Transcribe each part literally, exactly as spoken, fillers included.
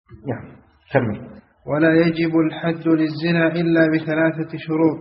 نعم كمل. ولا يجب الحد للزنا إلا بثلاثة شروط: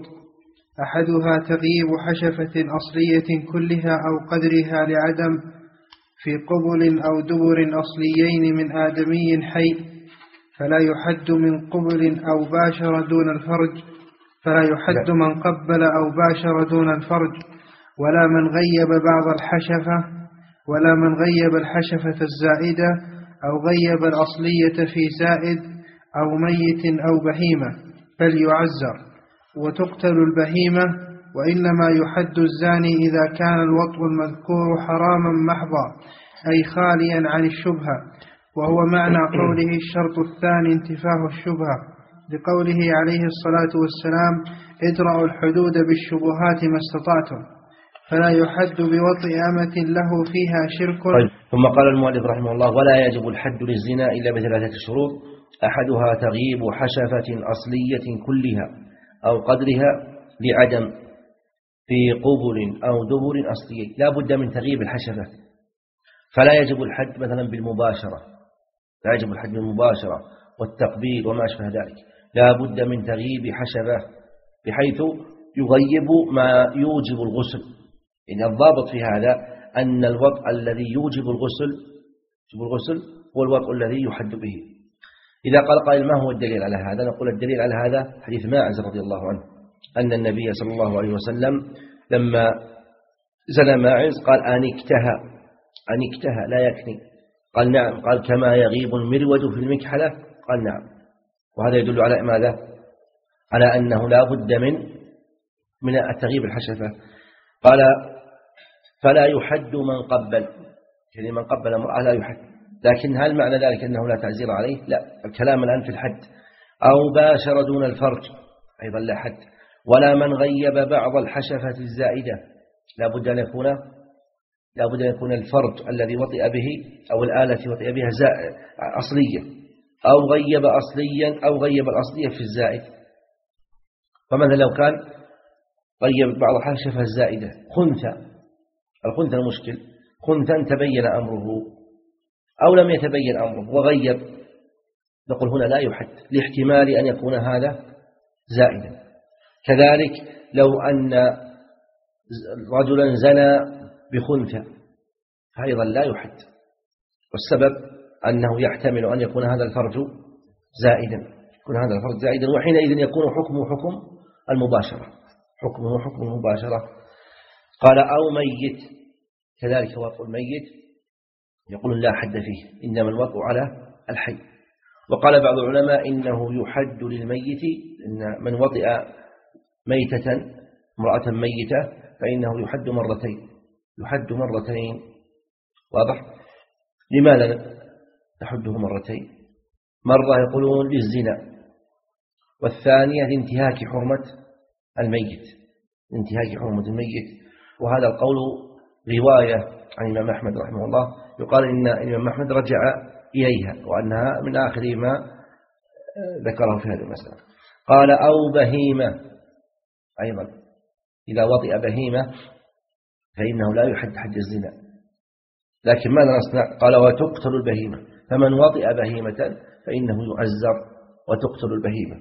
أحدها تغييب حشفة أصلية كلها أو قدرها لعدم في قبل أو دبر أصليين من آدمي حي، فلا يحد من قبل أو باشر دون الفرج، فلا يحد من قبل أو باشر دون الفرج، ولا من غيب بعض الحشفة، ولا من غيب الحشفة الزائدة أو غيب الأصلية في زائد أو ميت أو بهيمة فليعزر، وتقتل البهيمة. وإنما يحد الزاني إذا كان الوطء المذكور حراما محضا، أي خاليا عن الشبهة، وهو معنى قوله الشرط الثاني انتفاه الشبهة، لقوله عليه الصلاة والسلام: ادرأوا الحدود بالشبهات ما استطعتم. فلا يحد بوطء أمة له فيها شرك. طيب. ثم قال المؤلف رحمه الله: ولا يجب الحد للزنا إلا بثلاثة شروط: أحدها تغييب حشفة أصلية كلها أو قدرها لعدم في قبل أو دبر أصلي. لا بد من تغييب الحشفة، فلا يجب الحد مثلا بالمباشرة، لا يجب الحد بالمباشرة والتقبيل وما أشبه ذلك، لا بد من تغييب حشفة بحيث يغيب ما يوجب الغسل. إن الضابط في هذا أن الوطء الذي يوجب الغسل يوجب الغسل هو الوطء الذي يحد به. إذا قال قائل: ما هو الدليل على هذا؟ نقول: الدليل على هذا حديث ماعز رضي الله عنه أن النبي صلى الله عليه وسلم لما زنى ماعز قال: أنكتها أنكتها لا يكني. قال: نعم. قال: كما يغيب المرود في المكحلة؟ قال: نعم. وهذا يدل على ماذا؟ على أنه لا بد من من التغييب الحشفة. قال: فلا يحد من قبل، يعني من قبل امرأة لا يحد. لكن هل معنى ذلك أنه لا تعزير عليه؟ لا، الكلام الآن في الحد. أو باشر دون الفرج أيضا لا حد. ولا من غيب بعض الحشفة الزائدة، لا بد أن يكون لا بد أن يكون الفرج الذي وطئ به أو الآلة وطئ بها أصلية، أو غيب أصليا أو غيب الأصلية في الزائد. فمثلا لو كان غيب بعض الحشفة الزائدة خنثى، الخنثى المشكل خنثى تبين أمره أو لم يتبين أمره وغيب، نقول هنا لا يحد لاحتمال أن يكون هذا زائدا. كذلك لو أن رجلا زنى بخنثى فأيضا لا يحد، والسبب أنه يحتمل أن يكون هذا الفرج زائدا يكون هذا الفرج زائدا وحينئذ يكون حكمه حكم المباشرة حكمه حكم المباشرة. قال: أو ميت، كذلك وطء الميت يقول لا حد فيه، إنما الوطء على الحي. وقال بعض العلماء إنه يحد للميت، إن من وطئ ميتة امرأة ميتة فإنه يحد مرتين يحد مرتين واضح؟ لماذا نحده مرتين؟ مرة يقولون للزنا، والثانية لانتهاك حرمة الميت انتهاك حرمة الميت. وهذا القول رواية عن الإمام أحمد رحمه الله، يقال إن الإمام أحمد رجع إليها وأنها من آخر ما ذكره في هذه المسألة. قال: أو بهيمة، أيضا إذا وطئ بهيمة فإنه لا يحد حد الزنا. لكن ماذا نصنع؟ قال: وتقتل البهيمة، فمن وطئ بهيمة فإنه يعزر وتقتل البهيمة.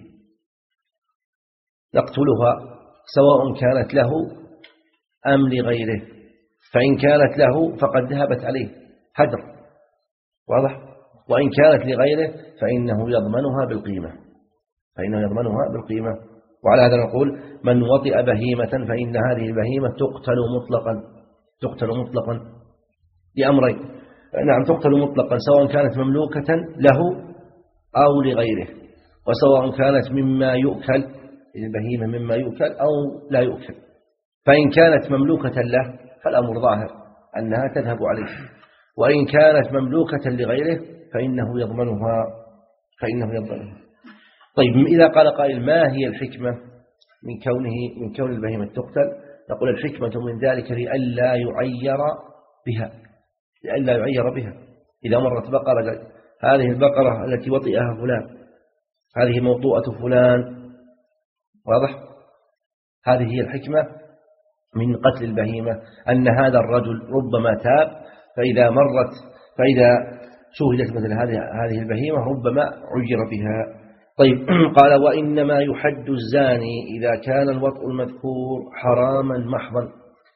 نقتلها سواء كانت له أم لغيره، فإن كانت له فقد ذهبت عليه هدر واضح، وإن كانت لغيره فإنه يضمنها بالقيمة فإنه يضمنها بالقيمة. وعلى هذا نقول: من وطئ بهيمة فإن هذه البهيمة تقتل مطلقا تقتل مطلقا لأمرين. نعم، تقتل مطلقا سواء كانت مملوكة له أو لغيره، وسواء كانت مما يؤكل، البهيمة مما يؤكل أو لا يؤكل. فإن كانت مملوكة له فالأمر ظاهر أنها تذهب عليه، وإن كانت مملوكة لغيره فإنه يضمنها فإنه يضمنها. طيب، إذا قال قائل: ما هي الحكمة من كونه من كون البهيمة تقتل؟ نقول: الحكمة من ذلك لئلا يعير بها لئلا يعير بها إذا مرت بقرة، هذه البقرة التي وطئها فلان، هذه موطوءة فلان، واضح؟ هذه هي الحكمة من قتل البهيمة، أن هذا الرجل ربما تاب، فإذا مرت فإذا شوهدت مثل هذه هذه البهيمة ربما عير بها. طيب قال وإنما يحد الزاني إذا كان الوطء المذكور حراما محضا،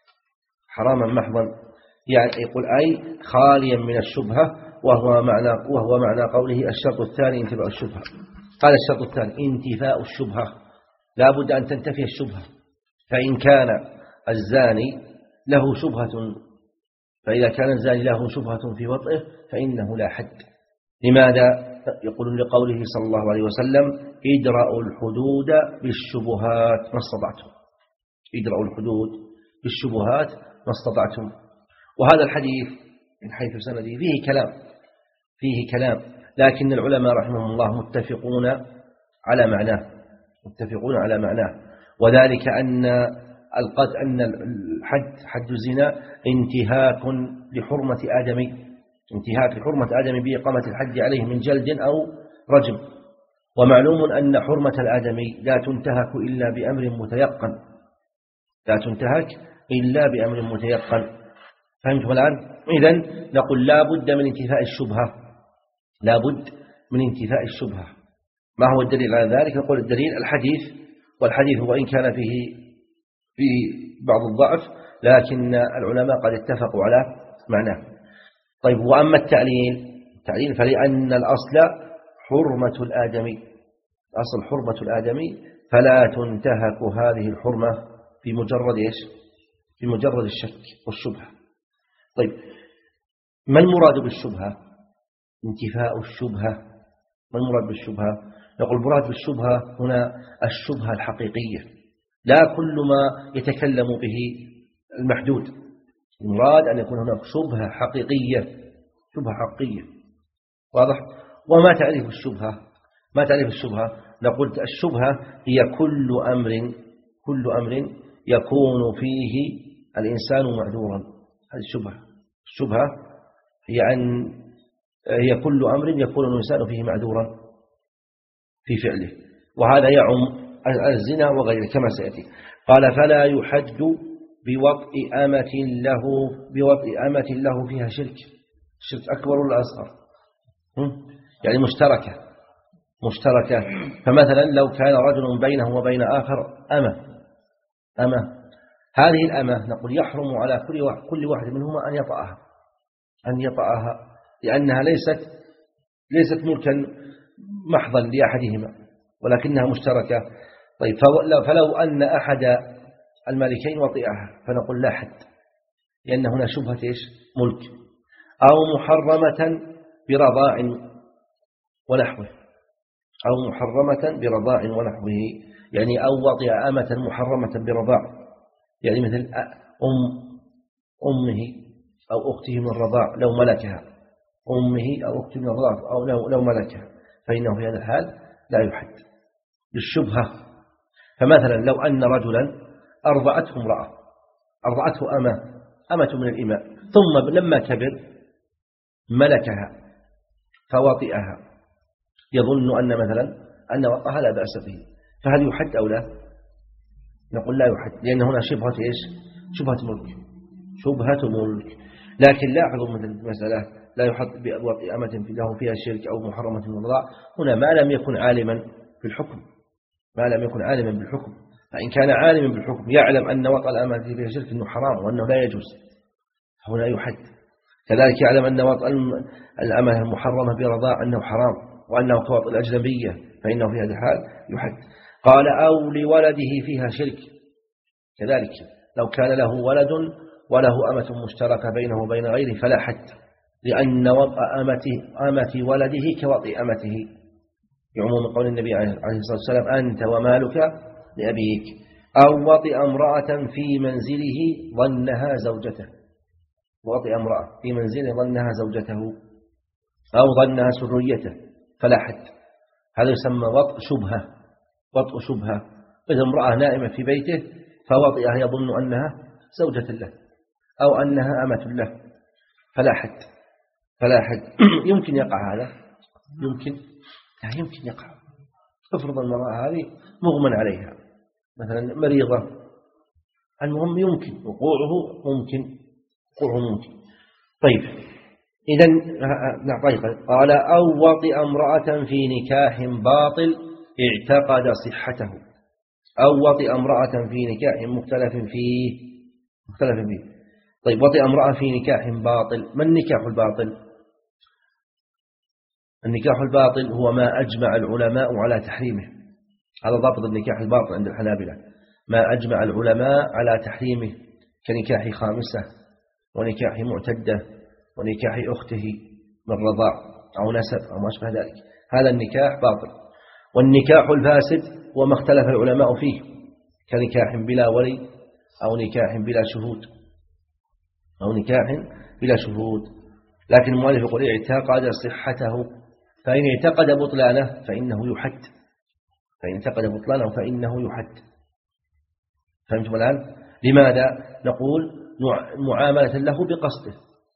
حراما محضا يعني يقول أي خاليا من الشبهة، وهو معنى وهو معنى قوله الشرط الثاني انتفاء الشبهة. قال الشرط الثاني انتفاء الشبهة، لا بد أن تنتفي الشبهة. فإن كان الزاني له شبهة فإذا كان الزاني له شبهة في وطئه فإنه لا حد. لماذا؟ يقول لقوله صلى الله عليه وسلم ادرأوا الحدود بالشبهات ما استطعتم، ادرأوا الحدود بالشبهات ما استطعتم. وهذا الحديث من حيث سنده فيه كلام فيه كلام لكن العلماء رحمهم الله متفقون على معناه متفقون على معناه وذلك أن القد أن الحد حد الزنا انتهاك لحرمة آدمي، انتهاك لحرمة آدمي بإقامة الحد عليه من جلد أو رجم. ومعلوم أن حرمة الآدمي لا تنتهك إلا بأمر متيقن، لا تنتهك إلا بأمر متيقن. فهمتم الآن؟ إذن نقول لا بد من انتفاء الشبهة، لا بد من انتفاء الشبهة. ما هو الدليل على ذلك؟ نقول الدليل الحديث، والحديث وإن كان فيه فيه بعض الضعف لكن العلماء قد اتفقوا على معناه. طيب وأما التعليل التعليل فلأن الأصل حرمة الآدمي، أصل حرمة الآدمي فلا تنتهك هذه الحرمة في مجرد إيش؟ في مجرد الشك والشبهة. طيب ما المراد بالشبهة؟ انتفاء الشبهة. ما المراد بالشبهة؟ نقول المراد بالشبهة هنا الشبهة الحقيقية، لا كل ما يتكلم به المحدود. المراد أن يكون هناك شبهة حقيقية، شبهة حقيقية. واضح؟ وما تعريف الشبهة؟ ما تعريف الشبهة؟ نقول الشبهة هي كل أمر كل أمر يكون فيه الإنسان معذورا. هذه الشبهة. الشبهة هي أن هي كل أمر يكون الإنسان فيه معذورا في فعله، وهذا يعم الزنا وغيره كما سيأتي. قال فلا يحد بوطء أمة له بوطء أمة له فيها شرك. الشرك أكبر ولا أصغر؟ يعني مشتركة مشتركة. فمثلا لو كان رجل بينه وبين آخر أمة أمة هذه الأمة نقول يحرم على كل واحد كل واحد منهما أن يطأها أن يطأها لأنها ليست ليست ملكا محضا لأحدهما ولكنها مشتركة. طيب فلو أن أحد المالكين وطئها فنقول لا حد، لأن هنا شبهة إيش؟ ملك. أو محرمة برضاع ونحوه أو محرمة برضاع ونحوه يعني أو وطئ أمة محرمة برضاع، يعني مثل أم أمه أو أخته من الرضاع لو ملكها، أمه أو أخته من الرضاع أو لو, لو ملكها فإنه في هذا الحال لا يحد للشبهة. فمثلا لو أن رجلا أرضعته امرأة أرضعته أمة أمة من الإماء ثم لما كبر ملكها فوطئها يظن أن مثلا أن وطئها لا بأس به، فهل يحد أو لا؟ نقول لا يحد، لأن هنا شبهة إيش؟ شبهة ملك شبهة ملك. لكن لاحظوا مثل المسألة لا يحد بوطئ أمة له فيها شرك أو محرمة من الرضاع هنا ما لم يكن عالما بالحكم ما لم يكن عالما بالحكم. فإن كان عالما بالحكم يعلم أن وطأ الأمة فيها شرك أنه حرام وأنه لا يجوز هنا يحد. كذلك يعلم أن وطأ الأمة المحرمة برضاع أنه حرام وأنه كوطئ الأجنبية فإنه في هذا الحال يحد. قال أو لولده فيها شرك كذلك لو كان له ولد وله أمة مشتركة بينه وبين غيره فلا حد، لأن وطأ أمته أمة ولده كوطئ أمته يعموم قول النبي عليه الصلاة والسلام أنت ومالك لأبيك. أو وطئ امرأة في منزله ظنها زوجته وطئ امرأة في منزله ظنها زوجته أو ظنها سريته فلا حد. هذا يسمى وطئ شبهة وطئ شبهة. إذا امرأة نائمة في بيته فوطئها يظن أنها زوجة له أو أنها أمة له فلا حد فلا حد. يمكن يقع هذا يمكن لا يمكن يقع. افرض المرأة هذه مغمى عليها مثلا مريضة المهم يمكن وقوعه ممكن وقوعه ممكن. طيب إذن طيب قال أو وطئ امرأة في نكاح باطل اعتقد صحته، أو وطئ امرأة في نكاح مختلف فيه مختلف فيه طيب وطئ امرأة في نكاح باطل. ما النكاح الباطل؟ النكاح الباطل هو ما أجمع العلماء على تحريمه، هذا ضابط النكاح الباطل عند الحنابلة، ما أجمع العلماء على تحريمه كنكاح خامسة ونكاح معتدة ونكاح أخته من رضاع أو نسب أو ما أشبه ذلك، هذا النكاح باطل. والنكاح الفاسد هو ما اختلف العلماء فيه كنكاح بلا ولي أو نكاح بلا شهود أو نكاح بلا شهود. لكن المؤلف يقول اعتقد صحته، فإن اعتقد بطلانه فإنه يحد، فإن اعتقد بطلانه فإنه يحد. فهمتم الآن؟ لماذا؟ نقول معاملة له بقصده،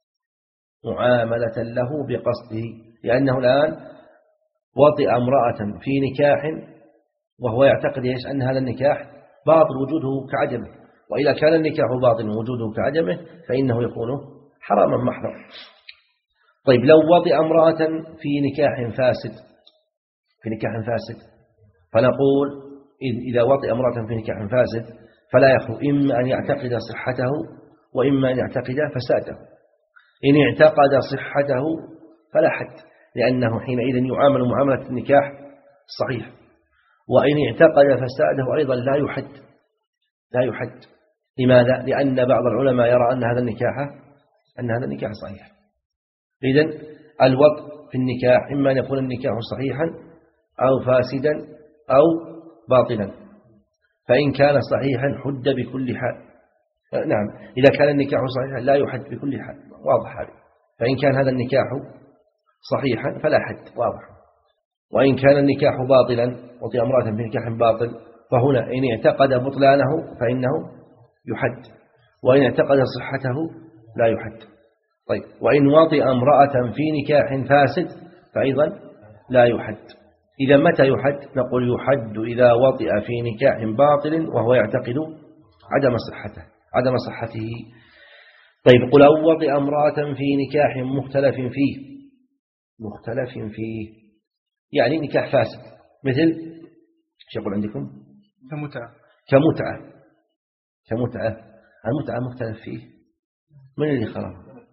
معاملة له بقصده، لأنه الآن وطئ امرأة في نكاح وهو يعتقد إيش أن هذا النكاح باطل وجوده كعدمه، وإذا كان النكاح باطل وجوده كعدمه فإنه يكون حراما محضا. طيب لو وطئ امرأة في نكاح فاسد في نكاح فاسد فنقول إذا وطئ امرأة في نكاح فاسد فلا يخلو إما أن يعتقد صحته وإما أن يعتقد فساده. إن اعتقد صحته فلا حد، لأنه حينئذ يعامل معاملة النكاح الصحيح، وإن اعتقد فساده أيضا لا يحد لا يحد. لماذا؟ لأن بعض العلماء يرى أن هذا النكاح أن هذا النكاح صحيح. إذن الوطء في النكاح إما أن يكون النكاح صحيحا أو فاسدا أو باطلا، فإن كان صحيحا حد بكل حال. نعم، إذا كان النكاح صحيحا لا يحد بكل حال، واضح هذا. فإن كان هذا النكاح صحيحا فلا حد، واضح. وإن كان النكاح باطلا وطئ امرأة في نكاح باطل فهنا إن اعتقد بطلانه فإنه يحد، وإن اعتقد صحته لا يحد. طيب وإن وطئ امرأة في نكاح فاسد فأيضا لا يحد. إذا متى يحد؟ نقول يحد إذا وطئ في نكاح باطل وهو يعتقد عدم صحته عدم صحته. طيب قل أو وطئ امرأة في نكاح مختلف فيه مختلف فيه يعني نكاح فاسد، مثل ايش يقول عندكم؟ كمتعة كمتعة كمتعة المتعة مختلف فيه، من اللي خلق؟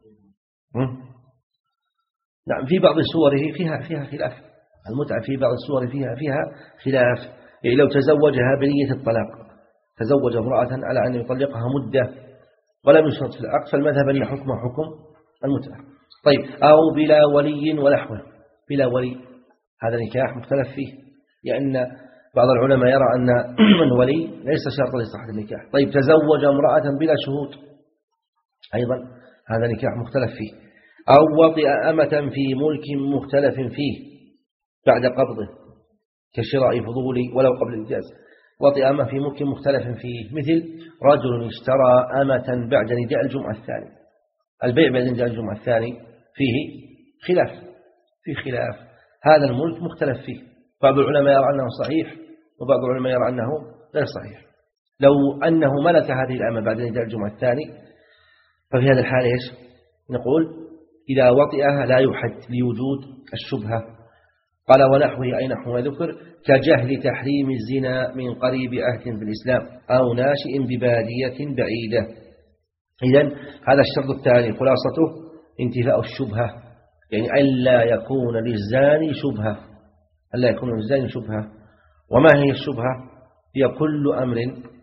نعم، في بعض صوره فيها فيها خلاف. المتعة في بعض الصور فيها فيها خلاف. يعني لو تزوجها بنية الطلاق، تزوج امرأة على أن يطلقها مدة ولم يشرط في العقد، فالمذهب أن حكم حكم المتعة. طيب أو بلا ولي ونحوه، بلا ولي هذا نكاح مختلف فيه، لأن بعض العلماء يرى أن الولي ليس شرطا لصحة النكاح. طيب تزوج امرأة بلا شهود، أيضا هذا نكاح مختلف فيه. أو وطئ أمة في ملك مختلف فيه بعد قبضه كشراء فضول ولو قبل الإجاز. وطئ أمة في ملك مختلف فيه، مثل رجل اشترى أمة بعد نداء الجمعة الثاني. البيع بعد نداء الجمعة الثاني فيه خلاف فيه خلاف هذا الملك مختلف فيه، بعض العلماء يرى أنه صحيح وبعض العلماء يرى أنه غير صحيح. لو أنه ملك هذه الأمة بعد نداء الجمعة الثاني ففي هذا الحال إيش نقول؟ إذا وطئها لا يحد لوجود الشبهة. قال ونحوه أي نحو ذكر كجهل تحريم الزنا من قريب عهد في الإسلام أو ناشئ ببادية بعيدة. إذن هذا الشرط الثاني خلاصته انتفاء الشبهة، يعني ألا يكون للزاني شبهة ألا يكون للزاني شبهة. وما هي الشبهة؟ هي كل أمر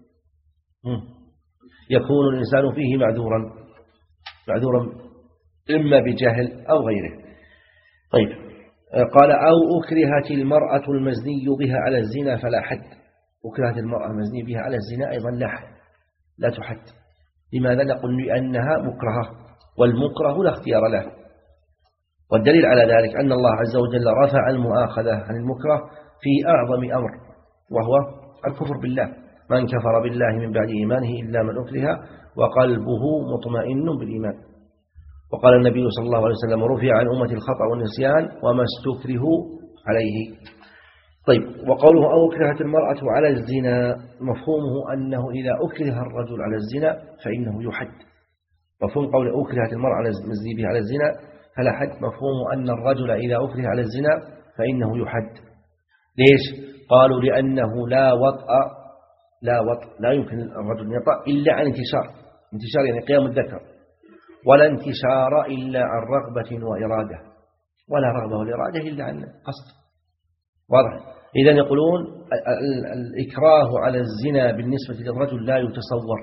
يكون الإنسان فيه معذورا معذورا إما بجهل أو غيره. طيب قال أو أكرهت المرأة المزني بها على الزنا فلا حد. أكرهت المرأة المزني بها على الزنا أيضا لا حد، لا تحد. لماذا؟ نقول لأنها مكرهة، والمكره لا اختيار له. والدليل على ذلك أن الله عز وجل رفع المؤاخذة عن المكره في أعظم أمر وهو الكفر بالله. من كفر بالله من بعد إيمانه إلا من أكره وقلبه مطمئن بالإيمان. وقال النبي صلى الله عليه وسلم رفع عن أمة الخطأ والنسيان وما استكرهوا عليه. طيب وقوله أو أكرهت المرأة على الزنا مفهومه أنه إذا أكره الرجل على الزنا فإنه يحد. مفهوم قول أكرهت المرأة على الزنا على الزنا فلا حد مفهوم أن الرجل إذا أكره على الزنا فإنه يحد. ليش؟ قالوا لأنه لا وطأ لا وطأ لا يمكن الرجل أن يطأ إلا عن انتشار، انتشار يعني قيام الذكر، ولا انتشار إلا عن رغبة وإرادة، ولا رغبة والإرادة إلا عن قصد. واضح؟ إذن يقولون الإكراه على الزنا بالنسبة للرجل لا يتصور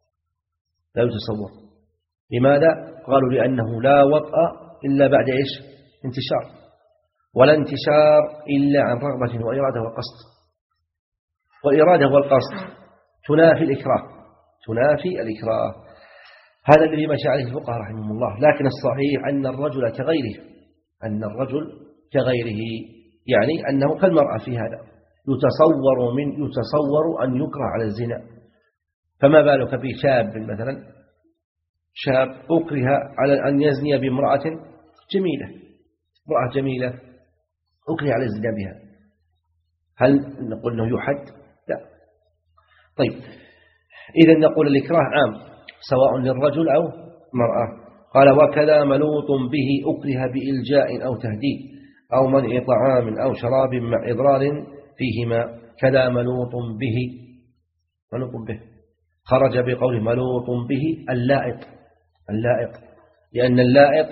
لا يتصور لماذا؟ قالوا لأنه لا وطأ إلا بعد إيش؟ انتشار، ولا انتشار إلا عن رغبة وإرادة وقصد، والإرادة والقصد تنافي الإكراه تنافي الإكراه. هذا الذي مشى عليه الفقهاء رحمهم الله. لكن الصحيح أن الرجل كغيره أن الرجل كغيره يعني أنه كالمرأة في هذا، يتصور من يتصور أن يكره على الزنا. فما بالك بشاب مثلا، شاب أكره على أن يزني بامرأة جميلة، امرأة جميلة أكره على الزنا بها، هل نقول أنه يحد؟ لا. طيب إذن نقول الإكراه عام سواء للرجل أو مرأة. قال وكذا ملوط به أكره بإلجاء أو تهديد أو منع طعام أو شراب مع إضرار فيهما. كذا ملوط به ملوط به خرج بقوله ملوط به اللائط اللائط لأن اللائط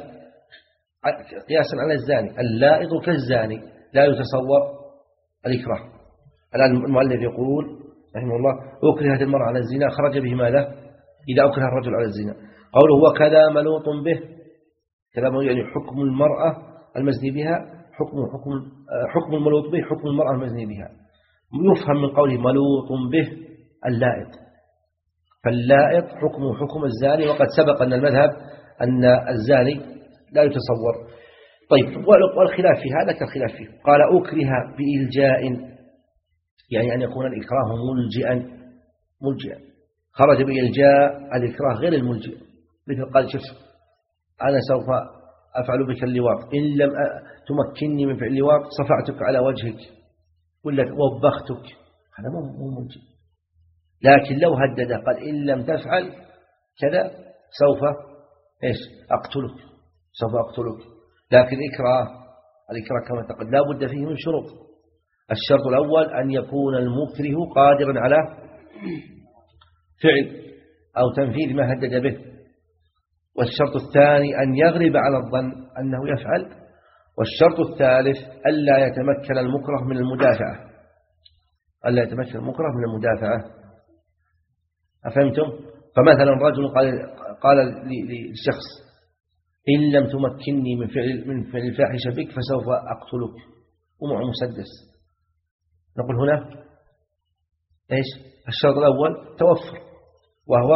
قياسا على الزاني، اللائط كالزاني لا يتصور الإكراه. الآن المؤلف يقول رحمه الله أكرهت المرأة على الزنا، خرج به ماذا؟ إذا أكره الرجل على الزنا. قوله وكذا ملوط به، كذا يعني حكم المرأة المزني بها حكم حكم حكم الملوط به حكم المرأة المزني بها. يفهم من قوله ملوط به اللائط، فاللائط حكم حكم الزاني، وقد سبق أن المذهب أن الزاني لا يتصور. طيب والخلاف في هذا كالخلاف فيه. قال أكره بإلجاء يعني أن يكون الإكراه ملجئا ملجئا خرج بإلجاء الإكراه غير الملجئ، مثل قال شوف أنا سوف أفعل بك اللواط، إن لم تمكنني من فعل اللواط صفعتك على وجهك ولا وبختك، هذا مو ملجئ. لكن لو هدد قال إن لم تفعل كذا سوف إيش أقتلك سوف أقتلك. لكن إكراه الإكراه كما تقول لا بد فيه من شروط. الشرط الأول أن يكون المكره قادرا على فعل أو تنفيذ ما هدد به، والشرط الثاني أن يغلب على الظن أنه يفعل، والشرط الثالث ألا يتمكن المكره من المدافعة ألا يتمكن المكره من المدافعة. أفهمتم؟ فمثلا رجل قال قال للشخص إن لم تمكنني من فعل من فعل الفاحشة بك فسوف أقتلك ومع مسدس. نقول هنا إيش؟ الشرط الأول توفر وهو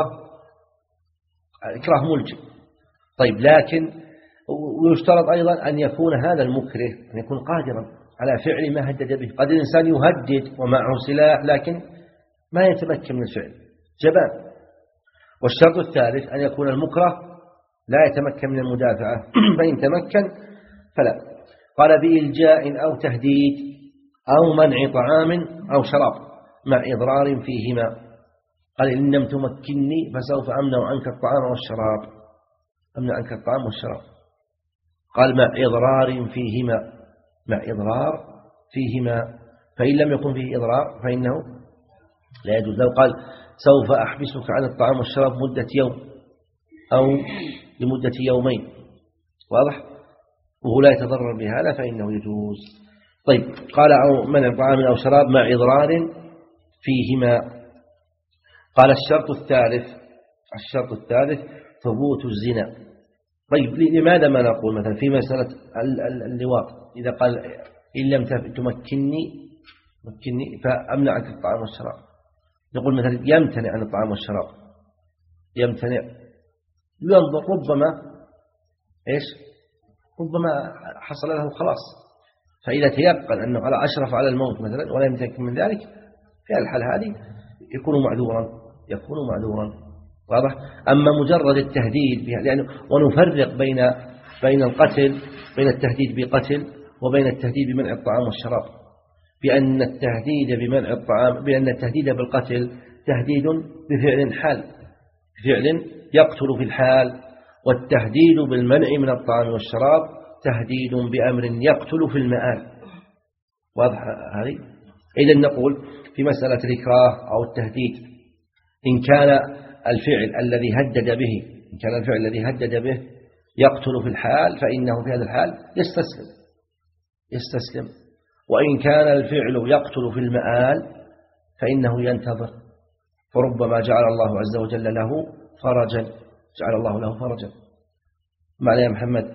إكراه ملجئ. طيب لكن ويشترط أيضا أن يكون هذا المكره أن يكون قادرا على فعل ما هدد به. قد الإنسان يهدد ومعه سلاح لكن ما يتمكن من الفعل، جبان. والشرط الثالث أن يكون المكره لا يتمكن من المدافعة، فإن تمكن فلا. قال بإلجاء أو تهديد أو منع طعام أو شراب مع إضرار فيهما. قال إن لم تمكنني فسوف أمنع عنك الطعام والشراب أمنع عنك الطعام والشراب. قال مع إضرار فيهما مع إضرار فيهما فإن لم يكن فيه إضرار فإنه لا يجوز. لو قال سوف أحبسك عن الطعام والشراب مدة يوم أو لمدة يومين، واضح، وهو لا يتضرر بهذا فإنه يجوز. طيب قال أو منع طعام أو شراب مع إضرار فيهما. قال الشرط الثالث الشرط الثالث ثبوت الزنا. طيب لماذا ما نقول مثلا في مسألة اللواط إذا قال إن لم تمكنني مكنني فأمنعك الطعام والشراب، نقول مثلا يمتنع عن الطعام والشراب يمتنع ينظر ربما إيش ربما حصل له خلاص، فإذا تيقن أنه على أشرف على الموت مثلا ولا يمتكن من ذلك في الحال هذه يكون معذورا يكون معذورا واضح. أما مجرد التهديد يعني ونفرق بين بين القتل بين التهديد بقتل وبين التهديد بمنع الطعام والشراب، بأن التهديد بمنع الطعام بأن التهديد بالقتل تهديد بفعل حال بفعل يقتل في الحال، والتهديد بالمنع من الطعام والشراب تهديد بأمر يقتل في المآل. واضح هذه؟ إذن نقول في مسألة الإكراه أو التهديد إن كان الفعل الذي هدد به إن كان الفعل الذي هدد به يقتل في الحال فإنه في هذا الحال يستسلم يستسلم وإن كان الفعل يقتل في المآل فإنه ينتظر، فربما جعل الله عز وجل له فرجا جعل الله له فرجا. معنى يا محمد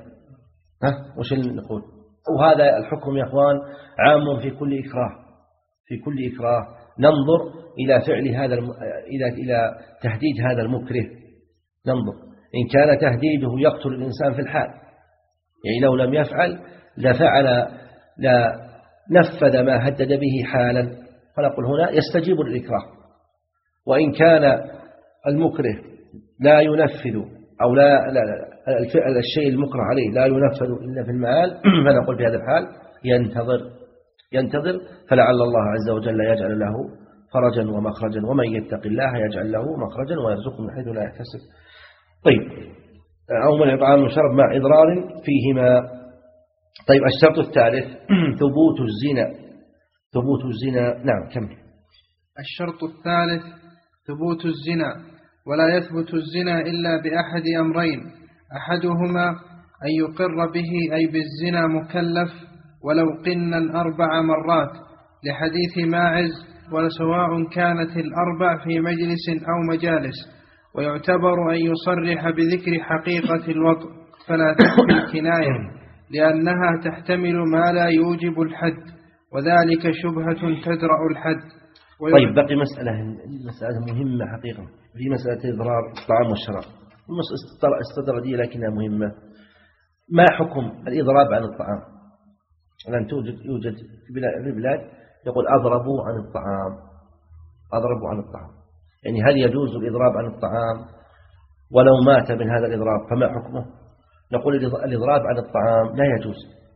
ها وش نقول؟ وهذا الحكم يا أخوان عام في كل إكراه في كل إكراه. ننظر إلى فعل هذا الم... إلى إلى تهديد هذا المكره، ننظر إن كان تهديده يقتل الإنسان في الحال، يعني لو لم يفعل لفعل لا نفذ ما هدد به حالا، فنقول هنا يستجيب للإكراه. وإن كان المكره لا ينفذ أو لا, لا, لا الشيء المكره عليه لا ينفذ إلا في المآل فنقول في هذا الحال ينتظر ينتظر فلعل الله عز وجل يجعل له فرجا ومخرجا، ومن يتق الله يجعل له مخرجا ويرزقه من حيث لا يحتسب. طيب، أو من إطعام وشرب مع إضرار فيهما. طيب، الشرط الثالث ثبوت الزنا ثبوت الزنا نعم كم الشرط الثالث ثبوت الزنا، ولا يثبت الزنا إلا بأحد أمرين، أحدهما أن يقر به أي بالزنا مكلف ولو قنا أربع مرات لحديث ماعز، ولسواء كانت الأربع في مجلس أو مجالس، ويعتبر أن يصرح بذكر حقيقة الوطء فلا تكفي الكناية لأنها تحتمل ما لا يوجب الحد، وذلك شبهة تدرأ الحد. طيب، بقي مسألة مسألة مهمة حقيقة في مسألة إضرار الطعام والشراب، استدردية لكنها مهمة. ما حكم الإضراب عن الطعام؟ الآن توجد يوجد في البلاد يقول أضربوا عن الطعام أضربوا عن الطعام يعني هل يجوز الإضراب عن الطعام؟ ولو مات من هذا الإضراب فما حكمه؟ نقول الإضراب عن الطعام لا يجوز،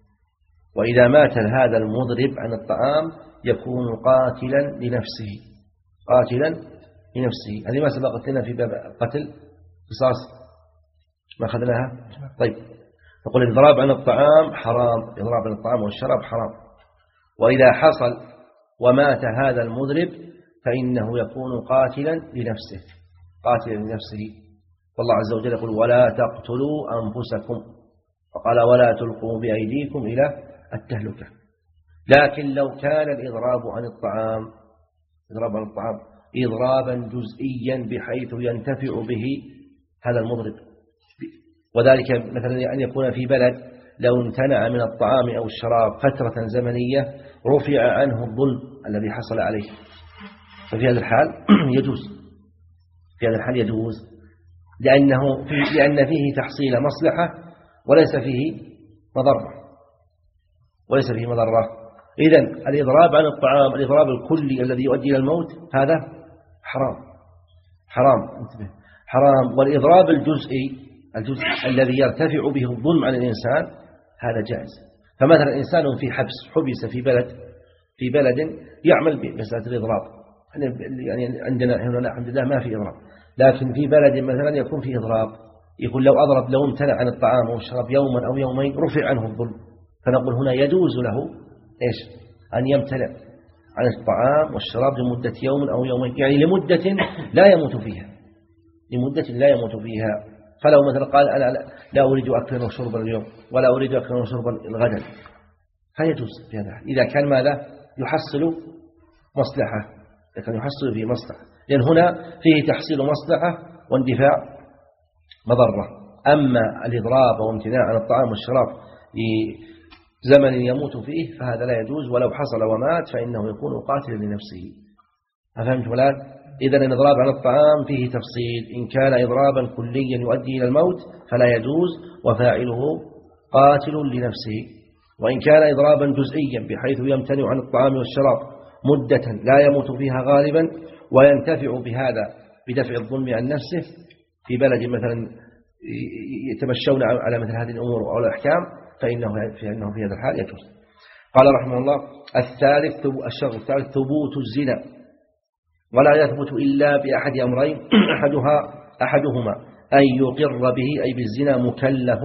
وإذا مات هذا المضرب عن الطعام يكون قاتلا لنفسه قاتلا لنفسه. هذه ما سبقت لنا في باب قتل قصاص ما أخذناها. طيب، نقول الإضراب عن الطعام حرام، الإضراب عن الطعام والشراب حرام، وإذا حصل ومات هذا المضرب فإنه يكون قاتلا لنفسه قاتلا لنفسه. والله عز وجل يقول ولا تقتلوا أنفسكم، وقال ولا تلقوا بأيديكم إلى التهلكة. لكن لو كان الإضراب عن الطعام إضراب عن الطعام إضرابا جزئيا بحيث ينتفع به هذا المضرب، وذلك مثلا أن يكون في بلد لو امتنع من الطعام أو الشراب فترة زمنية رفع عنه الظلم الذي حصل عليه، ففي هذا الحال يجوز في هذا الحال يجوز لأنه فيه لأن فيه تحصيل مصلحة وليس فيه مضرة وليس فيه مضرة. إذن الإضراب عن الطعام الإضراب الكلي الذي يؤدي إلى الموت هذا حرام حرام انتبه حرام. والإضراب الجزئي الجزء الذي يرتفع به الظلم عن الإنسان هذا جائز. فمثلا إنسان في حبس حبس في بلد في بلد يعمل بمسألة الإضراب، يعني عندنا هنا الحمد لله ما في إضراب، لكن في بلد مثلا يكون فيه إضراب، يقول لو أضرب لو امتنع عن الطعام والشراب يوما أو يومين رفع عنه الظلم، فنقول هنا يجوز له إيش أن يمتنع عن الطعام والشراب لمدة يوم أو يومين، يعني لمدة لا يموت فيها لمدة لا يموت فيها. فلو مثلا قال أنا لا أريد أكلا وشربا اليوم ولا أريد أكلا وشربا الغدا فيجوز في هذا إذا كان ماذا يحصل مصلحة لكن يحصل فيه مصلحة، لأن هنا فيه تحصيل مصلحة واندفاع مضرة. أما الإضراب وامتناع عن الطعام والشراب لزمن يموت فيه فهذا لا يجوز، ولو حصل ومات فإنه يكون قاتلا لنفسه. أفهمت ولاد؟ إذن الإضراب عن الطعام فيه تفصيل، إن كان إضرابا كليا يؤدي إلى الموت فلا يجوز وفاعله قاتل لنفسه، وإن كان إضرابا جزئيا بحيث يمتنع عن الطعام والشراب مدة لا يموت فيها غالبا وينتفع بهذا بدفع الظلم عن نفسه في بلد مثلا يتمشون على مثل هذه الأمور أو الأحكام فإنه في هذا الحال يجوز. قال رحمه الله الثالث الشرط الثالث ثبوت الزنا، ولا يثبت إلا بأحد أمرين أحدها أحدهما أن يقر به أي بالزنا مكلف،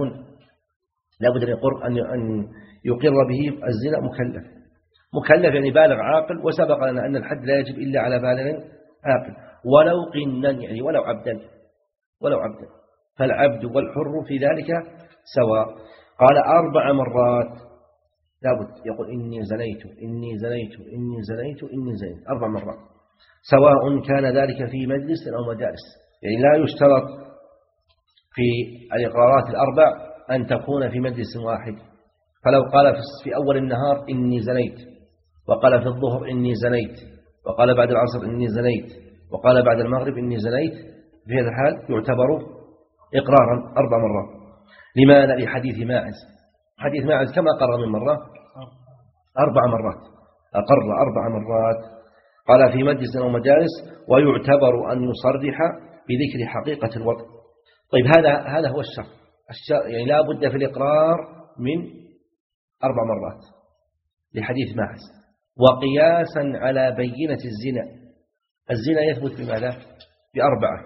لا بد أن يقر به الزنا مكلف. مكلف يعني بالغ عاقل، وسبق لنا أن الحد لا يجب إلا على بالغ عاقل، ولو قنا يعني ولو عبدا ولو عبدا فالعبد والحر في ذلك سواء. قال أربع مرات لابد يقول إني زنيت إني زنيت إني زنيت إني زنيت أربع مرات، سواء كان ذلك في مجلس أو مجالس. يعني لا يشترط في الإقرارات الأربع أن تكون في مجلس واحد. فلو قال في أول النهار إني زنيت، وقال في الظهر إني زنيت، وقال بعد العصر إني زنيت، وقال بعد المغرب إني زنيت، في هذا الحال يعتبر إقرارا أربع مرات. لماذا؟ لحديث ماعز. حديث ماعز كما قرر من مرة أربع مرات، أقر أربع مرات، قال في مجلس أو مجالس، ويعتبر أن يصرح بذكر حقيقة الوضع. طيب هذا هذا هو الشرط. الشرط يعني لا بد في الإقرار من أربع مرات لحديث ماعز. وقياسا على بينة الزنا، الزنا يثبت بماذا؟ بأربعة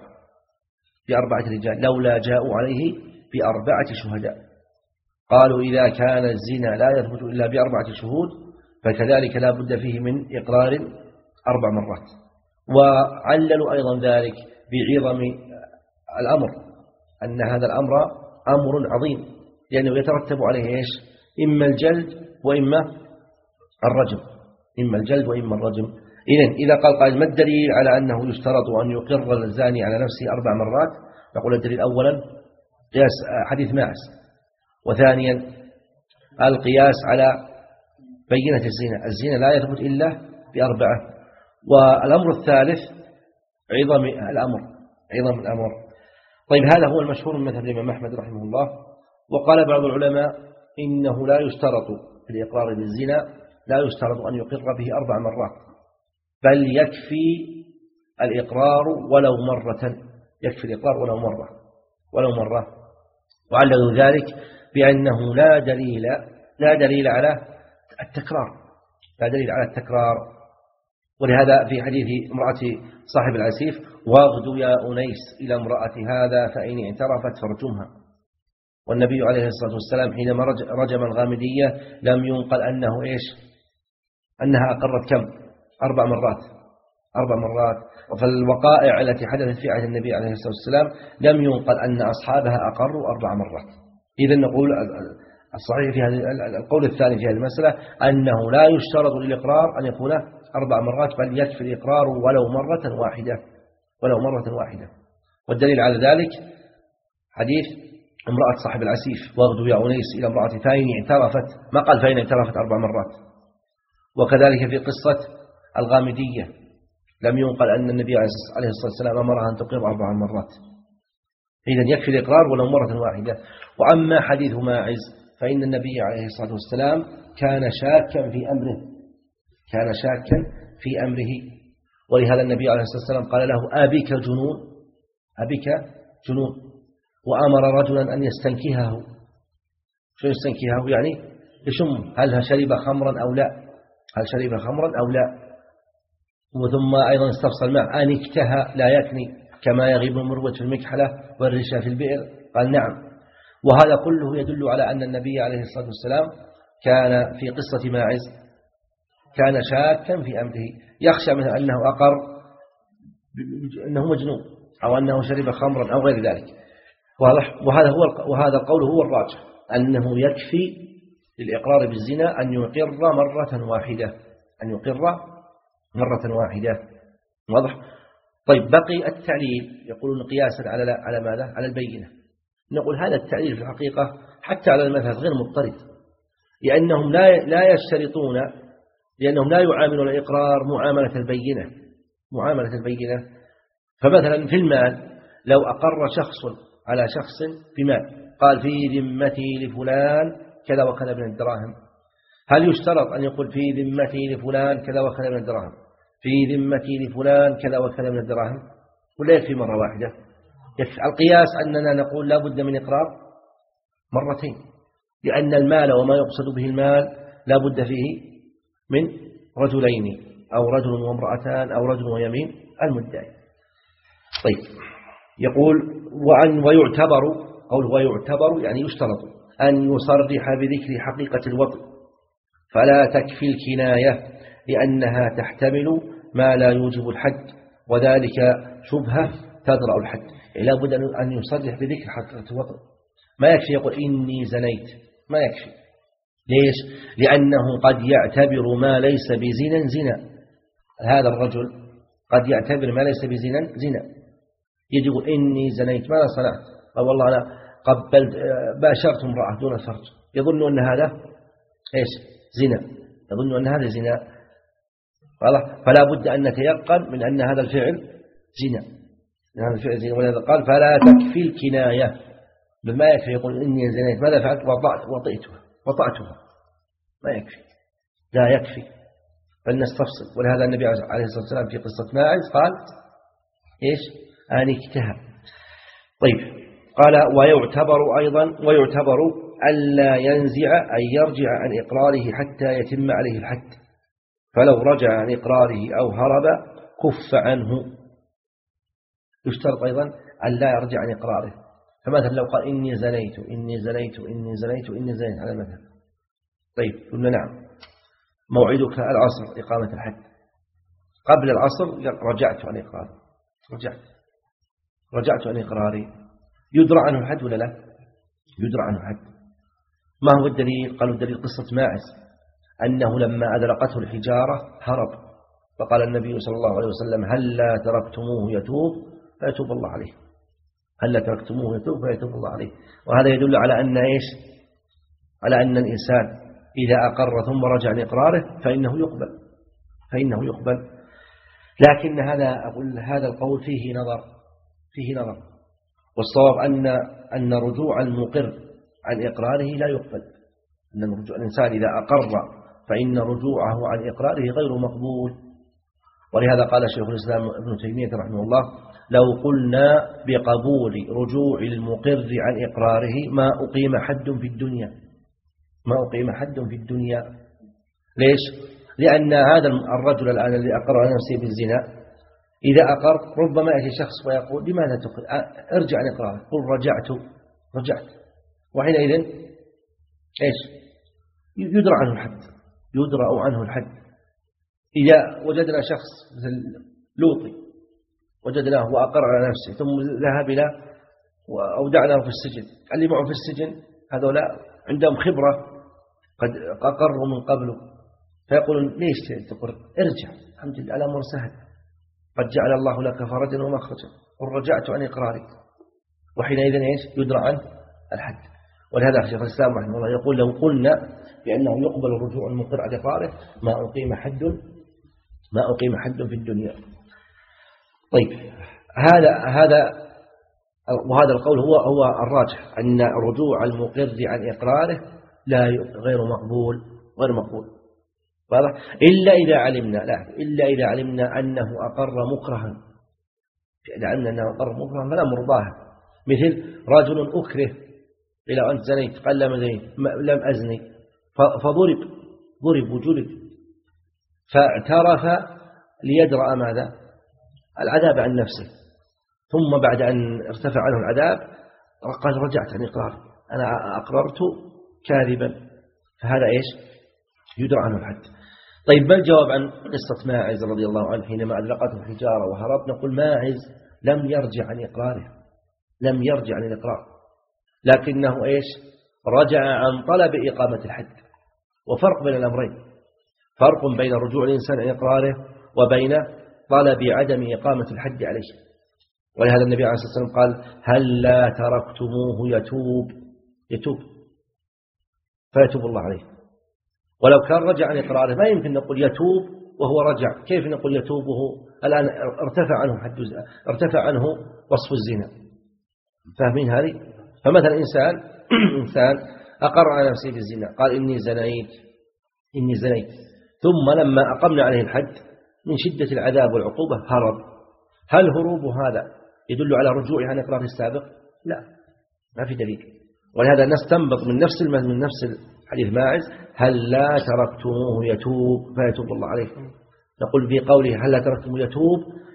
بأربعة رجال لولا جاءوا عليه بأربعة شهداء. قالوا إذا كان الزنا لا يثبت إلا بأربعة شهود فكذلك لا بد فيه من إقرار أربع مرات. وعللوا أيضا ذلك بعظم الأمر، أن هذا الأمر أمر عظيم، لأنه يترتب عليه إيش؟ إما الجلد وإما الرجم، إما الجلد وإما الرجم. إذن إذا قال قائل ما الدليل على أنه يشترط أن يقر الزاني على نفسه أربع مرات؟ نقول الدليل أولا قياس حديث ماعز، وثانيا القياس على بينة الزنا، الزنا لا يثبت إلا بأربعة. والأمر الثالث عظم الأمر عظم الأمر. طيب هذا هو المشهور من مذهب الإمام أحمد رحمه الله. وقال بعض العلماء إنه لا يشترط في الإقرار بالزنا لا يشترط أن يقر به أربع مرات، بل يكفي الإقرار ولو مرة، يكفي الإقرار ولو مرة ولو مرة وعلّلوا ذلك بأنه لا دليل لا دليل على التكرار لا دليل على التكرار. ولهذا في حديث امرأة صاحب العسيف: واغدوا يا أنيس إلى امرأة هذا فإن اعترفت فارجمها. والنبي عليه الصلاة والسلام حينما رجم الغامدية لم ينقل أنه إيش؟ أنها أقرت كم؟ أربع مرات أربع مرات. وفي الوقائع التي حدثت في عهد النبي عليه الصلاة والسلام لم ينقل أن أصحابها أقروا أربع مرات. إذن نقول الصحيح في هذا القول الثاني في هذه المسألة أنه لا يشترط للإقرار أن يكون أربع مرات، بل يكفي الإقرار ولو مرة واحدة ولو مرة واحدة. والدليل على ذلك حديث امرأة صاحب العسيف: واغدوا يا أنيس إلى امرأة فإن اعترفت، ما قال فإن اعترفت أربع مرات. وكذلك في قصة الغامدية لم ينقل أن النبي عليه الصلاة والسلام أمرها أن تقر أربع مرات. إذن يكفي الإقرار ولو مرة واحدة. وأما حديث ماعز فإن النبي عليه الصلاة والسلام كان شاكا في أمره كان شاكا في أمره ولهذا النبي عليه الصلاة والسلام قال له: أبك جنون أبك جنون وأمر رجلا أن يستنكهه. شو يستنكهه؟ يعني يشم هل شرب خمرا أو لا هل شرب خمرا أو لا. وثم أيضا استفصل معه: أن اكتهى لا يكني كما يغيب المروة في المكحلة والرشا في البئر؟ قال: نعم. وهذا كله يدل على أن النبي عليه الصلاة والسلام كان في قصة ماعز كان شاكا في أمره، يخشى منه أنه أقر أنه مجنون أو أنه شرب خمرا أو غير ذلك. وهذا هو وهذا القول هو الراجح، أنه يكفي للإقرار بالزنا أن يقر مرة واحدة أن يقر مرة واحدة. واضح؟ طيب بقي التعليل، يقولون قياسا على على ماذا؟ على البينة. نقول هذا التعليل في الحقيقة حتى على المذهب غير مضطرد، لأنهم لا لا يشترطون لأنهم لا يعاملون الإقرار معاملة البينة معاملة البينة. فمثلا في المال لو أقر شخص على شخص بمال، قال: في ذمتي لفلان كذا وكذا من الدراهم، هل يشترط أن يقول في ذمتي لفلان كذا وكذا من الدراهم، في ذمتي لفلان كذا وكذا من الدراهم، ولا يكفي مرة واحدة؟ يكفي. القياس أننا نقول لا بد من إقرار مرتين، لأن المال وما يقصد به المال لا بد فيه من رجلين، أو رجل وامرأتان، أو رجل ويمين المدعي. طيب يقول وأن ويعتبر، قول ويعتبر يعني يشترط أن يصرح بذكر حقيقة الوضع، فلا تكفي الكناية لأنها تحتمل ما لا يوجب الحد، وذلك شبهة تدرأ الحد. يعني لا بد أن يصرح بذكر حقيقة الوضع، ما يكفي يقول إني زنيت، ما يكفي. ليش؟ لأنه قد يعتبر ما ليس بزنا زنا. هذا الرجل قد يعتبر ما ليس بزنا زنا، يجي يقول إني زنيت، ماذا صنعت؟ أو والله أنا قبلت باشرت امرأة دون فرج، يظن أن هذا إيش؟ زنا، يظن أن هذا زنا. فلا بد أن نتيقن من أن هذا الفعل زنا، من هذا الفعل زنا. ولذا قال فلا تكفي الكناية، بما يكفي يقول إني زنيت، ماذا فعلت؟ وطأت وطئتها وطأتها، ما يكفي، لا يكفي، فلنستفصل. ولهذا النبي عليه الصلاة والسلام في قصة ماعز قال إيش؟ آنكتها. طيب، قال ويعتبر أيضا ويعتبر ألا ينزع أن يرجع عن إقراره حتى يتم عليه الحد، فلو رجع عن إقراره أو هرب كف عنه. يشترط أيضا ألا يرجع عن إقراره. فمثلا لو قال إني زنيت إني زنيت إني زنيت إني زنيت على مثل، طيب قلنا نعم موعدك العصر إقامة الحد، قبل العصر رجعت عن إقراري، رجعت رجعت عن إقراري، يدرى عنه الحد ولا لا؟ يدرى عنه الحد. ما هو الدليل؟ قالوا الدليل قصة ماعز، أنه لما أدرقته الحجارة هرب، فقال النبي صلى الله عليه وسلم هل لا تركتموه يتوب فيتوب الله عليه، هل لا تركتموه يتوب فيتوب الله عليه. وهذا يدل على أن إيش؟ على أن الإنسان إذا أقر ثم رجع عن إقراره فإنه يقبل، فإنه يقبل. لكن هذا أقول هذا القول فيه نظر، فيه نظر، والصواب أن أن رجوع المقر عن إقراره لا يقبل، أن رجوع الإنسان إذا أقر فإن رجوعه عن إقراره غير مقبول. ولهذا قال شيخ الإسلام ابن تيمية رحمه الله لو قلنا بقبول رجوع المقر عن إقراره ما أقيم حد في الدنيا، ما أقيم حد في الدنيا. ليش؟ لأن هذا الرجل الآن الذي أقر على نفسه بالزنا إذا أقر ربما يأتي شخص ويقول لماذا تقر؟ ارجع عن إقراره، قل رجعت رجعت، وحينئذ إيش؟ يدرى عنه الحد، يدرى عنه الحد. إذا وجدنا شخص مثل لوطي وجدناه وأقر على نفسه ثم ذهب إلى وأودعناه في السجن، اللي معه في السجن هذولا عندهم خبرة قد أقروا من قبله، فيقولون ليش تقر؟ ارجع، الحمد لله الأمر سهل، قد جعل الله لك فرجا ومخرجا، قل رجعت عن إقرارك، وحينئذ إيش؟ يدرى عنه الحد. ولهذا شيخ الإسلام رحمه الله يقول لو قلنا بأنه يقبل رجوع المقر على إقراره ما أقيم حد ما أقيم حد في الدنيا. طيب، هذا هذا وهذا القول هو هو الراجح، أن رجوع المقر عن إقراره لا غير مقبول، غير مقبول. واضح؟ إلا إذا علمنا لا إلا إذا علمنا أنه أقر مكرها، إذا علمنا أنه أقر مكرها فلا مرضاه. مثل رجل أكره إلى أنت زنيت، قال لم زنيت، لم أزني، فضرب ضرب وجلد، فاعترف ليدرأ ماذا؟ العذاب عن نفسه، ثم بعد أن ارتفع عنه العذاب قال رجعت عن إقراري، أنا أقررت كاذبا، فهذا إيش؟ يدرى عنه الحد. طيب، ما الجواب عن قصة ماعز رضي الله عنه حينما أدرقته الحجارة وهرب؟ نقول ماعز لم يرجع عن إقراره، لم يرجع عن الإقرار، لكنه إيش؟ رجع عن طلب إقامة الحد. وفرق بين الأمرين، فرق بين رجوع الإنسان عن إقراره وبين طلب عدم إقامة الحد عليه. ولهذا النبي عليه الصلاة والسلام قال هل لا تركتموه يتوب يتوب فيتوب الله عليه. ولو كان رجع عن إقراره ما يمكن نقول يتوب وهو رجع، كيف نقول يتوب وهو الآن ارتفع عنه حد ارتفع عنه وصف الزنا؟ فاهمين هذه؟ فمثلا إنسان إنسان أقر على نفسه بالزنا، قال إني زنيت إني زنيت، ثم لما أقمنا عليه الحد من شدة العذاب والعقوبة هرب، هل هروب هذا يدل على رجوعه عن إقراره السابق؟ لا، ما في دليل. ولهذا نستنبط من نفس من نفس حديث ماعز هل لا تركتموه يتوب فيتوب الله عليه. نقول في قوله هل لا تركتموه يتوب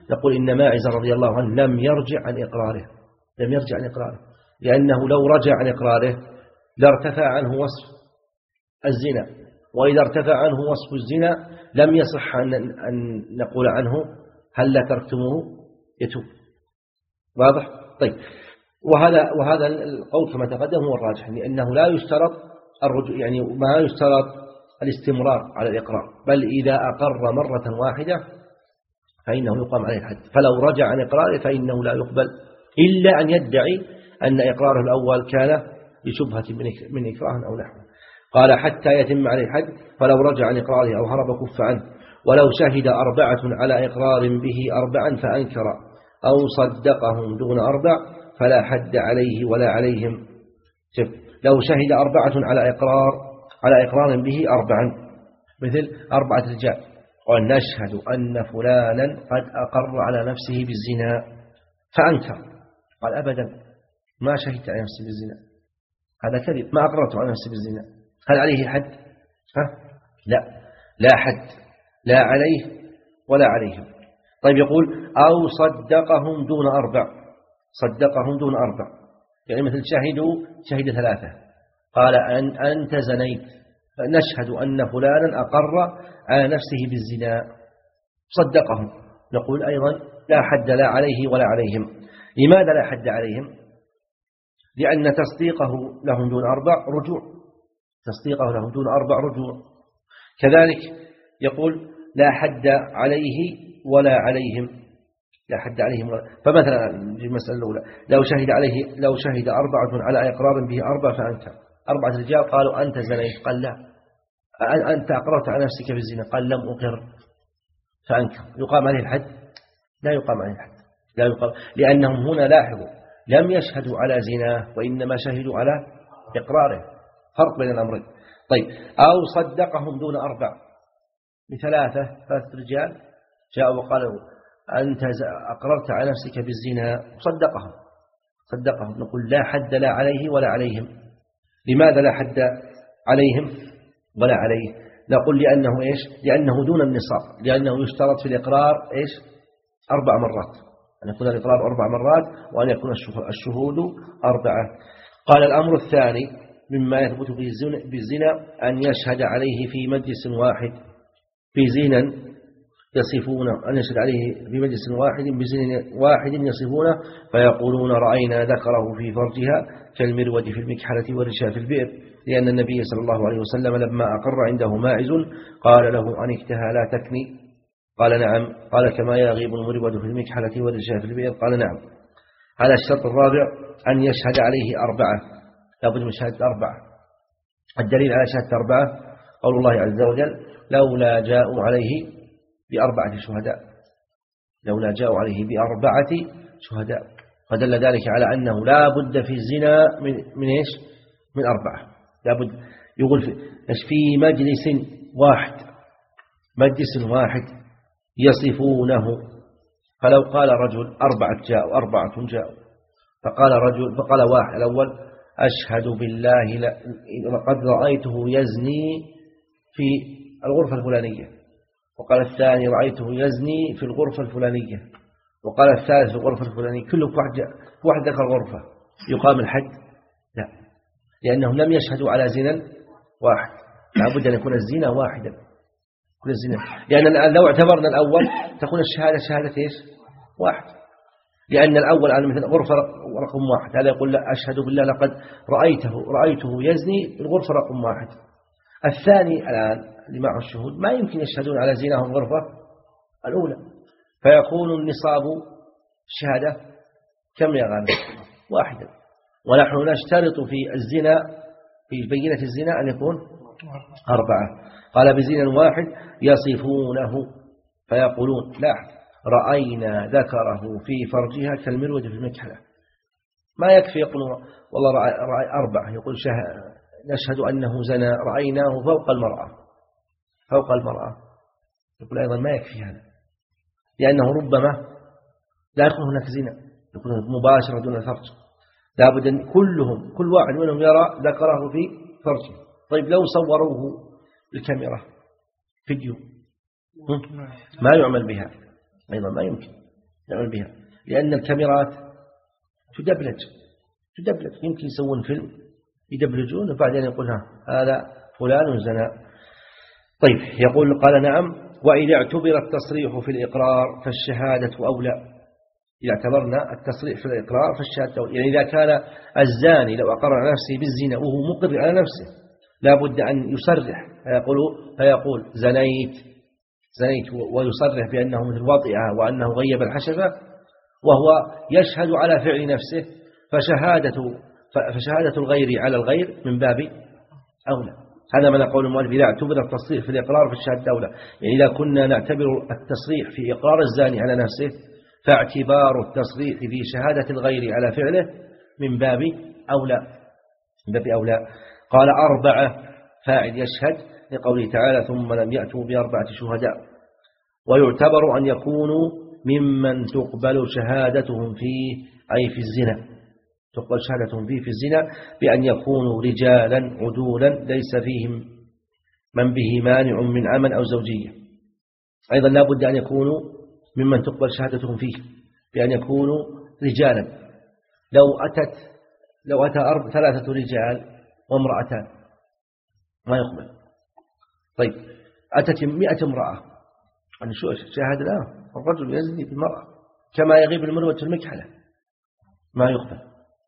نقول إن ماعز رضي الله عنه لم يرجع عن إقراره، لم يرجع عن إقراره، لأنه لو رجع عن إقراره لارتفع عنه وصف الزنا، وإذا ارتفع عنه وصف الزنا لم يصح أن, أن نقول عنه هل لا تركتموه يتوب. واضح؟ طيب، وهذا وهذا القول كما تقدم هو الراجح، لأنه لا يشترط الرجوع، يعني ما يشترط الاستمرار على الإقرار، بل إذا أقر مرة واحدة فإنه يقام عليه الحد، فلو رجع عن إقراره فإنه لا يقبل إلا أن يدعي أن إقراره الأول كان بشبهة من إكراه أو نحوه. قال حتى يتم عليه الحد، فلو رجع عن إقراره أو هرب كف عنه، ولو شهد أربعة على إقرار به أربعا فأنكر أو صدقهم دون أربع فلا حد عليه ولا عليهم. شوف، لو شهد أربعة على إقرار على إقرار به أربعا، مثل أربعة رجال قال نشهد أن فلانا قد أقر على نفسه بالزنا فأنكر، قال أبدا ما شهدت على نفسي بالزنا، هذا كذب، ما أقررت على نفسي بالزنا، هل عليه حد؟ ها؟ لا، لا حد، لا عليه ولا عليهم. طيب، يقول أو صدقهم دون أربع، صدقهم دون أربع، يعني مثل شهدوا شهد ثلاثة، قال أن أنت زنيت، نشهد أن فلانا أقر على نفسه بالزنا، صدقهم، نقول أيضا لا حد لا عليه ولا عليهم. لماذا لا حد عليهم؟ لأن تصديقه لهم دون أربع رجوع، تصديقه لهم دون أربع رجوع. كذلك يقول لا حد عليه ولا عليهم، لا حد عليهم ولا. فمثلا المسألة الأولى لو شهد عليه لو شهد أربعة على إقرار به أربع فأنكر، أربعة رجال قالوا أنت زنيت، قال لا، أنت أقررت على نفسك بالزنا، قال لم أقر فأنكر، يقام عليه الحد؟ لا يقام عليه الحد، لا يقام، لأنهم هنا لاحظوا لم يشهدوا على زنا وإنما شهدوا على إقراره، فرق بين الأمرين. طيب، أو صدقهم دون أربع، بثلاثة ثلاثة رجال جاءوا وقالوا أنت أقررت على نفسك بالزنا، صدقهم صدقهم نقول لا حد لا عليه ولا عليهم. لماذا لا حد عليهم ولا عليه؟ نقول لأنه إيش؟ لأنه دون النصاب، لأنه يشترط في الإقرار إيش؟ أربع مرات، أن يكون الإقرار أربع مرات وأن يكون الشهود أربعة. قال الأمر الثاني مما يثبت بالزنا أن يشهد عليه في مجلس واحد في زنا يصفونه، أن يشهد عليه في مجلس واحد بزنا واحد يصفونه فيقولون رأينا ذكره في فرجها كالمرود في المكحلة والرشاة في البئر، لأن النبي صلى الله عليه وسلم لما أقر عنده ماعز قال له أنكتها لا تكني، قال نعم، قال كما يغيب المرود في المكحلة والرشاة في البئر، قال نعم. هذا الشرط الرابع أن يشهد عليه أربعة، لابد من شهادة أربعة. الدليل على شهادة أربعة قول الله عز وجل لولا جاءوا عليه بأربعة شهداء، لولا جاءوا عليه بأربعة شهداء، فدل ذلك على أنه لا بد في الزنا من, من إيش؟ من أربعة، لا بد. يقول في, في مجلس واحد، مجلس واحد يصفونه، فلو قال رجل أربعة جاءوا أربعة جاءوا، فقال رجل فقال واحد الأول أشهد بالله لقد رأيته يزني في الغرفة الفلانية، وقال الثاني رأيته يزني في الغرفة الفلانية، وقال الثالث في الغرفة الفلانية، كله واحد واحد ذكر غرفة، يقام الحد؟ لا، لأنهم لم يشهدوا على زنا واحد، لابد أن يكون الزنا واحدا، كل الزنا، لأن لو اعتبرنا الأول تكون الشهادة شهادة إيش؟ واحد، لأن الأول على مثل غرفة رقم واحد، هذا يقول لا أشهد بالله لقد رأيته رأيته يزني في الغرفة رقم واحد. الثاني الآن اللي معه الشهود ما يمكن يشهدون على زينهم الغرفة الأولى، فيكون النصاب الشهادة كم يا غالب؟ واحدا، ونحن نشترط في الزنا في بينة الزنا أن يكون أربعة. قال بزنا واحد يصفونه فيقولون لا رأينا ذكره في فرجها كالمرود في المكحلة، ما يكفي يقول والله رأي, رأي أربعة، يقول نشهد أنه زنى رأيناه فوق المرأة فوق المرأة، يقول أيضا ما يكفي هذا، لأنه ربما لا يكون هناك زنا، يكون مباشرة دون الفرج، لابد أن كلهم كل واحد منهم يرى ذكره في فرجه. طيب لو صوروه بالكاميرا فيديو ما يعمل بها أيضا، ما يمكن يعمل بها، لأن الكاميرات تدبلج تدبلج يمكن يسوون فيلم يدبلجون وبعدين يقول هذا فلان زنا. طيب يقول قال نعم، وإذا اعتبر التصريح في الإقرار فالشهادة أولى. إذا اعتبرنا التصريح في الإقرار فالشهادة أولى، يعني إذا كان الزاني لو أقر على نفسه بالزنا وهو مقر على نفسه لا بد أن يصرح فيقول, فيقول زنيت زنيت ويصرح بأنه مثل وطئها وأنه غيب الحشفة وهو يشهد على فعل نفسه، فشهادة فشهادة الغير على الغير من باب أولى. هذا ما نقول المؤلف إذا اعتبر التصريح في الإقرار فالشهادة أولى، يعني إذا كنا نعتبر التصريح في إقرار الزاني على نفسه فاعتبار التصريح في شهادة الغير على فعله من باب أولى من باب أولى. قال أربعة فاعل يشهد لقوله تعالى ثم لم يأتوا بأربعة شهداء. ويعتبر أن يكونوا ممن تقبل شهادتهم فيه أي في الزنا، تقبل شهادتهم فيه في الزنا بأن يكونوا رجالا عدولا ليس فيهم من به مانع من عمل أو زوجية. أيضا لا بد أن يكونوا ممن تقبل شهادتهم فيه بأن يكونوا رجالا. لو أتت لو أتى أربع ثلاثة رجال وامرأتان ما يقبل. طيب أتت مئة امرأة أن شو شاهد لا الرجل يزني بالمرأة كما يغيب المروة المكحلة ما يقبل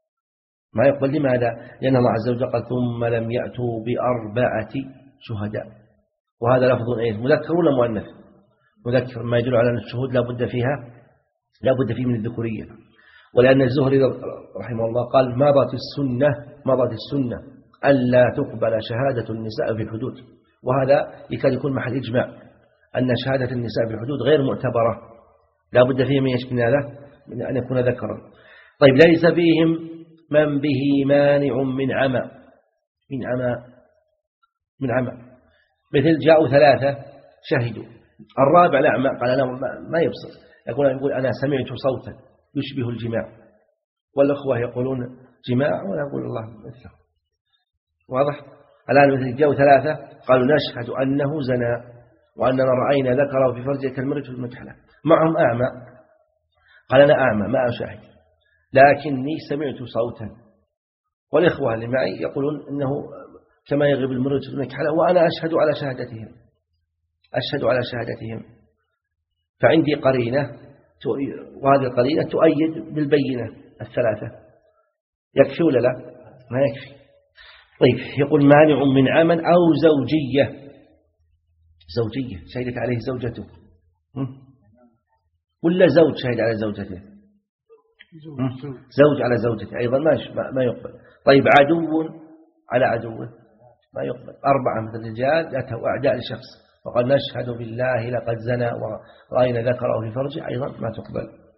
ما يقبل. لماذا؟ لأن الله عز وجل قال ثم لم يأتوا بأربعة شهداء، وهذا لفظ إيه مذكر ولا مؤنث؟ مذكر، ما يدل على أن الشهود لا بد فيها لا بد فيه من الذكورية. ولأن الزهري رحمه الله قال مضت السنة مضت السنة ألا تقبل شهادة النساء في الحدود، وهذا يكاد يكون محل إجماع أن شهادة النساء في الحدود غير معتبرة، لا بد فيه من يشبه هذا من أن يكون ذكرا. طيب ليس فيهم من به مانع من عمى من عمى من عمى مثل جاءوا ثلاثة شهدوا، الرابع الأعمى قال أنا ما يبصر، يقول يقول أنا سمعت صوتا يشبه الجماع، والأخوة يقولون جماع ولا يقول الله مثله. واضح؟ الآن مثل جاءوا ثلاثة قالوا نشهد أنه زنا وأننا رأينا ذكره في فرجه كالمرج في المكحلة، معهم أعمى قال أنا أعمى ما أشاهد لكني سمعت صوتا، والإخوة اللي معي يقولون إنه كما يغيب المرج في المكحلة وأنا أشهد على شهادتهم أشهد على شهادتهم فعندي قرينة، وهذه القرينة تؤيد بالبينة الثلاثة. يكفي ولا لا؟ ما يكفي. طيب يقول مانع من عمل أو زوجية زوجية شهدت عليه زوجته ولا زوج شهد على زوجته؟ زوج على زوجته أيضا ما ما يقبل. طيب عدو على عدوه ما يقبل. أربعة مثل الرجال أتوا أعداء لشخص وقال نشهد بالله لقد زنى ورأينا ذكره في فرجه أيضا ما تقبل.